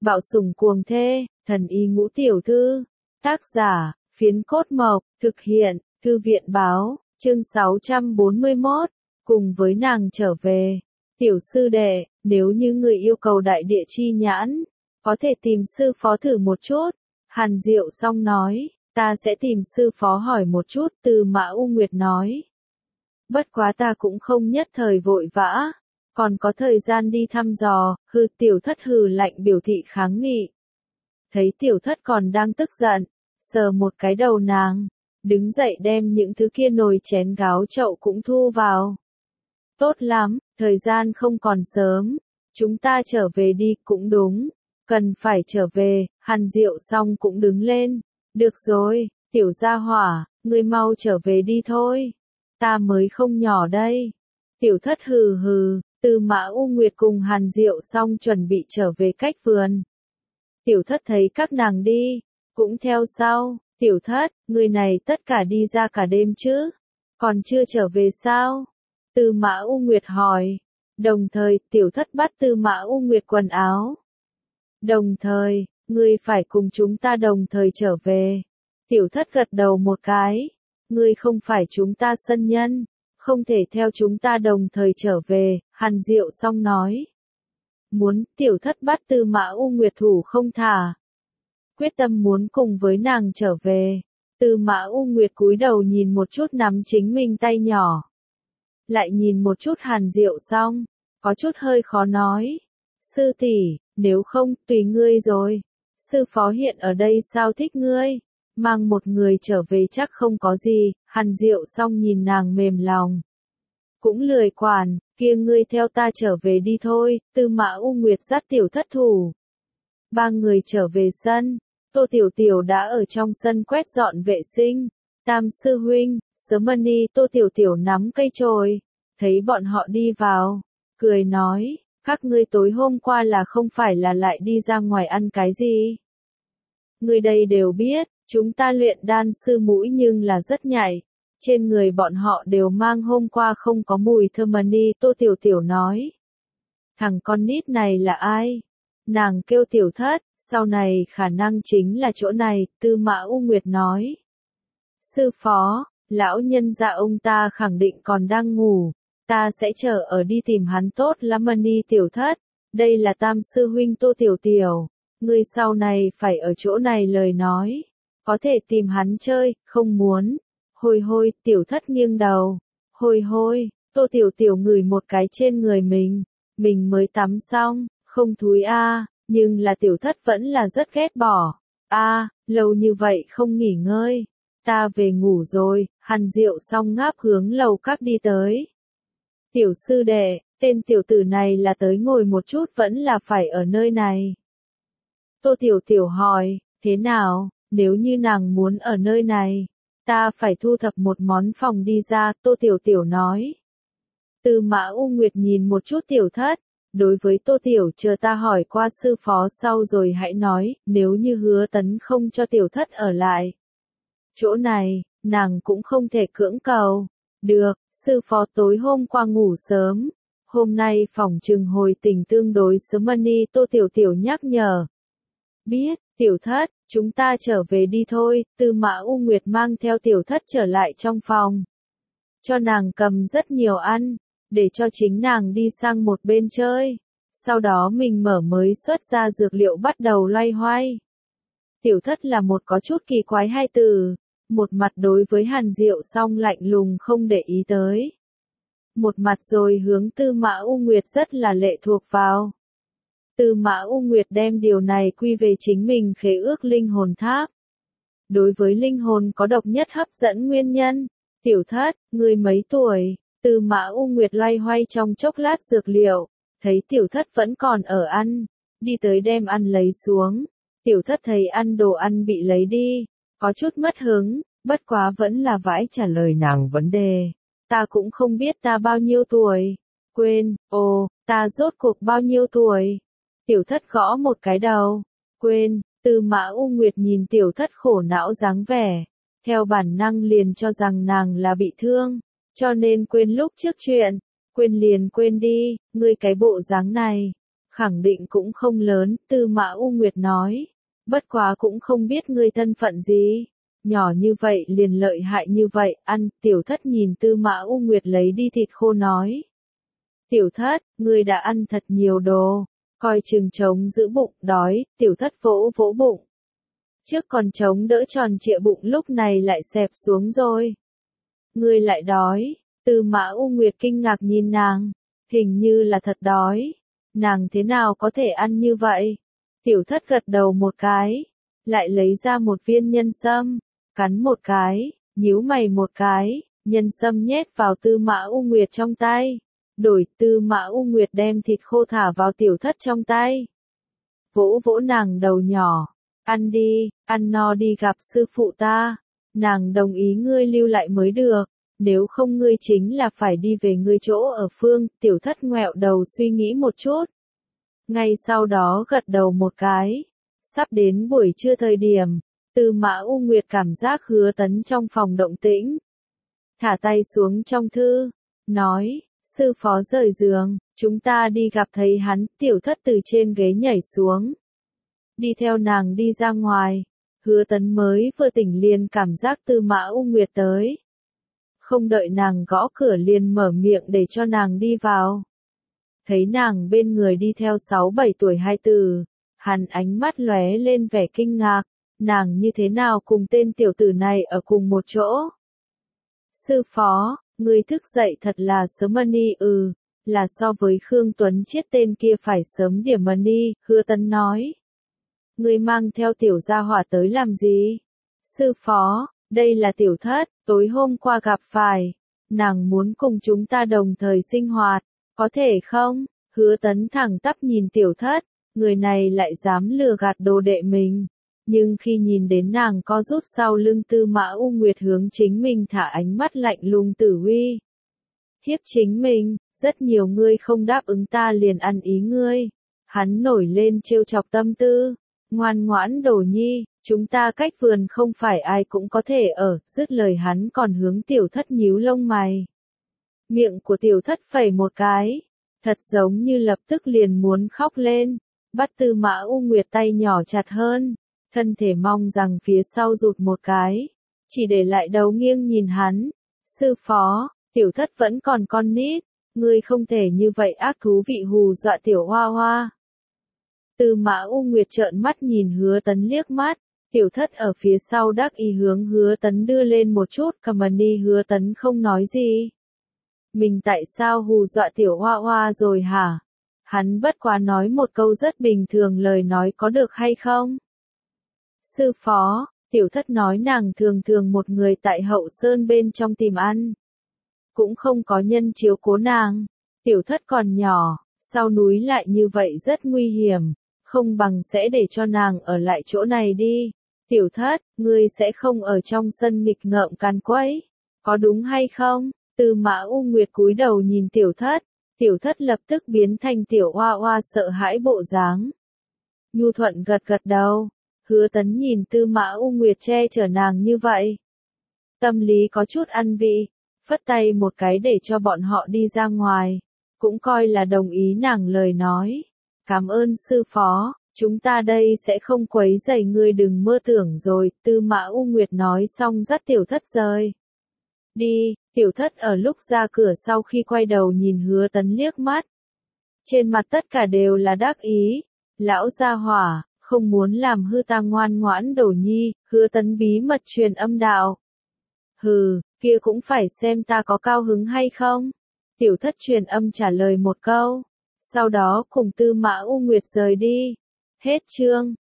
Bạo sủng cuồng thê, thần y ngũ tiểu thư. Tác giả, Phiến Cốt Mộc, thực hiện, Thư viện báo, chương 641, cùng với nàng trở về. Tiểu sư đệ, nếu như người yêu cầu đại địa chi nhãn, có thể tìm sư phó thử một chút. Hàn Diệu Song nói, ta sẽ tìm sư phó hỏi một chút, Từ Mã U Nguyệt nói. Bất quá ta cũng không nhất thời vội vã, còn có thời gian đi thăm dò, tiểu thất hừ lạnh biểu thị kháng nghị. Thấy tiểu thất còn đang tức giận, sờ một cái đầu nàng, đứng dậy đem những thứ kia nồi chén gáo chậu cũng thu vào. Tốt lắm, thời gian không còn sớm, chúng ta trở về đi cũng đúng, cần phải trở về. Hàn Diệu Song cũng đứng lên, được rồi, tiểu gia hỏa, ngươi mau trở về đi thôi, ta mới không nhỏ đây. Tiểu thất hừ hừ, Từ Mã U Nguyệt cùng Hàn Diệu Song chuẩn bị trở về cách vườn. Tiểu thất thấy các nàng đi, cũng theo sau. Tiểu thất, người này tất cả đi ra cả đêm chứ, còn chưa trở về sao? Từ Mã U Nguyệt hỏi. Đồng thời, tiểu thất bắt Từ Mã U Nguyệt quần áo. Đồng thời, ngươi phải cùng chúng ta đồng thời trở về. Tiểu thất gật đầu một cái. Ngươi không phải chúng ta sân nhân, không thể theo chúng ta đồng thời trở về, Hàn Diệu Song nói. Muốn, tiểu thất bắt Từ Mã U Nguyệt thủ không thả. Quyết tâm muốn cùng với nàng trở về. Từ Mã U Nguyệt cúi đầu nhìn một chút nắm chính mình tay nhỏ. Lại nhìn một chút Hàn Diệu Song, có chút hơi khó nói. Sư tỷ, nếu không, tùy ngươi rồi. Sư phó hiện ở đây sao thích ngươi? Mang một người trở về chắc không có gì. Hàn Diệu Song nhìn nàng mềm lòng. Cũng lười quản, kia ngươi theo ta trở về đi thôi. Từ Mã U Nguyệt dắt tiểu thất thủ. Ba người trở về sân. Tô Tiểu Tiểu đã ở trong sân quét dọn vệ sinh. Tam sư huynh, Sớmani, Tô Tiểu Tiểu nắm cây chổi, thấy bọn họ đi vào, cười nói, các ngươi tối hôm qua là không phải là lại đi ra ngoài ăn cái gì? Người đây đều biết, chúng ta luyện đan sư mũi nhưng là rất nhạy, trên người bọn họ đều mang hôm qua không có mùi thơm. Tô Tiểu Tiểu nói, thằng con nít này là ai? Nàng kêu tiểu thất, sau này khả năng chính là chỗ này. Từ Mã U Nguyệt nói. Sư phó, lão nhân gia ông ta khẳng định còn đang ngủ, ta sẽ chờ ở đi tìm hắn tốt lắm. Tiểu thất, đây là tam sư huynh Tô Tiểu Tiểu, ngươi sau này phải ở chỗ này lời nói, có thể tìm hắn chơi, không muốn. Hôi hôi, tiểu thất nghiêng đầu, hôi hôi, Tô Tiểu Tiểu ngửi một cái trên người mình mới tắm xong, không thúi a, nhưng là tiểu thất vẫn là rất ghét bỏ. A, lâu như vậy không nghỉ ngơi. Ta về ngủ rồi. Hàn Diệu Song ngáp hướng lầu các đi tới. Tiểu sư đệ, tên tiểu tử này là tới ngồi một chút vẫn là phải ở nơi này. Tô Tiểu Tiểu hỏi, thế nào, nếu như nàng muốn ở nơi này, ta phải thu thập một món phòng đi ra. Tô Tiểu Tiểu nói. Từ Mã U Nguyệt nhìn một chút tiểu thất. Đối với Tô Tiểu, chờ ta hỏi qua sư phó sau rồi hãy nói, nếu như Hứa Tấn không cho tiểu thất ở lại chỗ này, nàng cũng không thể cưỡng cầu. Được, sư phó tối hôm qua ngủ sớm, hôm nay phỏng chừng hồi tỉnh tương đối sớm. Tô Tiểu Tiểu nhắc nhở. Biết, tiểu thất, chúng ta trở về đi thôi. Từ Mã U Nguyệt mang theo tiểu thất trở lại trong phòng. Cho nàng cầm rất nhiều ăn, để cho chính nàng đi sang một bên chơi. Sau đó mình mở mới xuất ra dược liệu bắt đầu loay hoay. Tiểu thất là một có chút kỳ quái hai từ. Một mặt đối với Hàn Diệu Song lạnh lùng không để ý tới. Một mặt rồi hướng Tư Mã U Nguyệt rất là lệ thuộc vào. Tư Mã U Nguyệt đem điều này quy về chính mình khế ước linh hồn tháp. Đối với linh hồn có độc nhất hấp dẫn nguyên nhân. Tiểu thất, ngươi mấy tuổi? Tư Mã U Nguyệt loay hoay trong chốc lát dược liệu. Thấy tiểu thất vẫn còn ở ăn. Đi tới đem ăn lấy xuống. Tiểu thất thấy ăn đồ ăn bị lấy đi. Có chút mất hứng, bất quá vẫn là vãi trả lời nàng vấn đề. Ta cũng không biết ta bao nhiêu tuổi. Quên, ta rốt cuộc bao nhiêu tuổi? Tiểu thất gõ một cái đầu. Quên, Từ Mã U Nguyệt nhìn tiểu thất khổ não dáng vẻ. Theo bản năng liền cho rằng nàng là bị thương. Cho nên quên lúc trước chuyện. Quên liền quên đi, ngươi cái bộ dáng này. Khẳng định cũng không lớn, Tư Mã U Nguyệt nói. Bất quá cũng không biết ngươi thân phận gì. Nhỏ như vậy liền lợi hại như vậy, ăn, tiểu thất nhìn Tư Mã U Nguyệt lấy đi thịt khô nói. Tiểu thất, ngươi đã ăn thật nhiều đồ, coi chừng trống giữ bụng, đói, tiểu thất vỗ vỗ bụng. Trước còn trống đỡ tròn trịa bụng lúc này lại xẹp xuống rồi. Ngươi lại đói, Tư Mã U Nguyệt kinh ngạc nhìn nàng, hình như là thật đói. Nàng thế nào có thể ăn như vậy? Tiểu thất gật đầu một cái, lại lấy ra một viên nhân sâm, cắn một cái, nhíu mày một cái, nhân sâm nhét vào Tư Mã U Nguyệt trong tay. Đổi Tư Mã U Nguyệt đem thịt khô thả vào tiểu thất trong tay. Vỗ vỗ nàng đầu nhỏ, ăn đi, ăn no đi gặp sư phụ ta. Nàng đồng ý ngươi lưu lại mới được, nếu không ngươi chính là phải đi về ngươi chỗ ở phương. Tiểu thất ngoẹo đầu suy nghĩ một chút. Ngay sau đó gật đầu một cái. Sắp đến buổi trưa thời điểm, Tư Mã U Nguyệt cảm giác Hứa Tấn trong phòng động tĩnh. Thả tay xuống trong thư, nói, sư phó rời giường, chúng ta đi gặp thầy hắn. Tiểu thất từ trên ghế nhảy xuống, đi theo nàng đi ra ngoài. Hứa Tấn mới vừa tỉnh liền cảm giác Tư Mã U Nguyệt tới. Không đợi nàng gõ cửa liền mở miệng để cho nàng đi vào. Thấy nàng bên người đi theo 6-7 tuổi hai tử, hắn ánh mắt lóe lên vẻ kinh ngạc, nàng như thế nào cùng tên tiểu tử này ở cùng một chỗ. Sư phó, ngươi thức dậy thật là sớm đi. Là so với Khương Tuấn Chiết tên kia phải sớm điểm đi, Hứa Tấn nói. Ngươi mang theo tiểu gia hỏa tới làm gì? Sư phó, đây là tiểu thất, tối hôm qua gặp phải. Nàng muốn cùng chúng ta đồng thời sinh hoạt, có thể không? Hứa Tấn thẳng tắp nhìn tiểu thất, người này lại dám lừa gạt đồ đệ mình. Nhưng khi nhìn đến nàng co rút sau lưng Tư Mã U Nguyệt hướng chính mình thả ánh mắt lạnh lùng tử uy. Hiếp chính mình, rất nhiều ngươi không đáp ứng ta liền ăn ý ngươi. Hắn nổi lên trêu chọc tâm tư. Ngoan ngoãn đồ nhi, chúng ta cách vườn không phải ai cũng có thể ở, dứt lời hắn còn hướng tiểu thất nhíu lông mày. Miệng của tiểu thất phẩy một cái, thật giống như lập tức liền muốn khóc lên, bắt Tư Mã U Nguyệt tay nhỏ chặt hơn, thân thể mong rằng phía sau rụt một cái, chỉ để lại đầu nghiêng nhìn hắn. Sư phó, tiểu thất vẫn còn con nít, ngươi không thể như vậy ác thú vị hù dọa tiểu hoa hoa. Tư Mã U Nguyệt trợn mắt nhìn Hứa Tấn liếc mắt, tiểu thất ở phía sau đắc ý hướng Hứa Tấn đưa lên một chút cầm đi. Hứa Tấn không nói gì. Mình tại sao hù dọa tiểu hoa hoa rồi hả? Hắn bất quá nói một câu rất bình thường lời nói có được hay không? Sư phó, tiểu thất nói nàng thường thường một người tại hậu sơn bên trong tìm ăn. Cũng không có nhân chiếu cố nàng. Tiểu thất còn nhỏ, sau núi lại như vậy rất nguy hiểm. Không bằng sẽ để cho nàng ở lại chỗ này đi. Tiểu thất, ngươi sẽ không ở trong sân nghịch ngợm càn quấy. Có đúng hay không? Tư Mã U Nguyệt cúi đầu nhìn tiểu thất. Tiểu thất lập tức biến thành tiểu hoa hoa sợ hãi bộ dáng. Nhu thuận gật gật đầu. Hứa Tấn nhìn Tư Mã U Nguyệt che chở nàng như vậy. Tâm lý có chút ăn vị. Phất tay một cái để cho bọn họ đi ra ngoài. Cũng coi là đồng ý nàng lời nói. Cảm ơn sư phó, chúng ta đây sẽ không quấy rầy ngươi đừng mơ tưởng rồi. Tư Mã U Nguyệt nói xong dắt tiểu thất rời. Đi, tiểu thất ở lúc ra cửa sau khi quay đầu nhìn Hứa Tấn liếc mắt. Trên mặt tất cả đều là đắc ý. Lão gia hỏa, không muốn làm hư ta ngoan ngoãn đồ nhi. Hứa Tấn bí mật truyền âm đạo. Hừ, kia cũng phải xem ta có cao hứng hay không. Tiểu thất truyền âm trả lời một câu. Sau đó cùng Tư Mã U Nguyệt rời đi. Hết chương.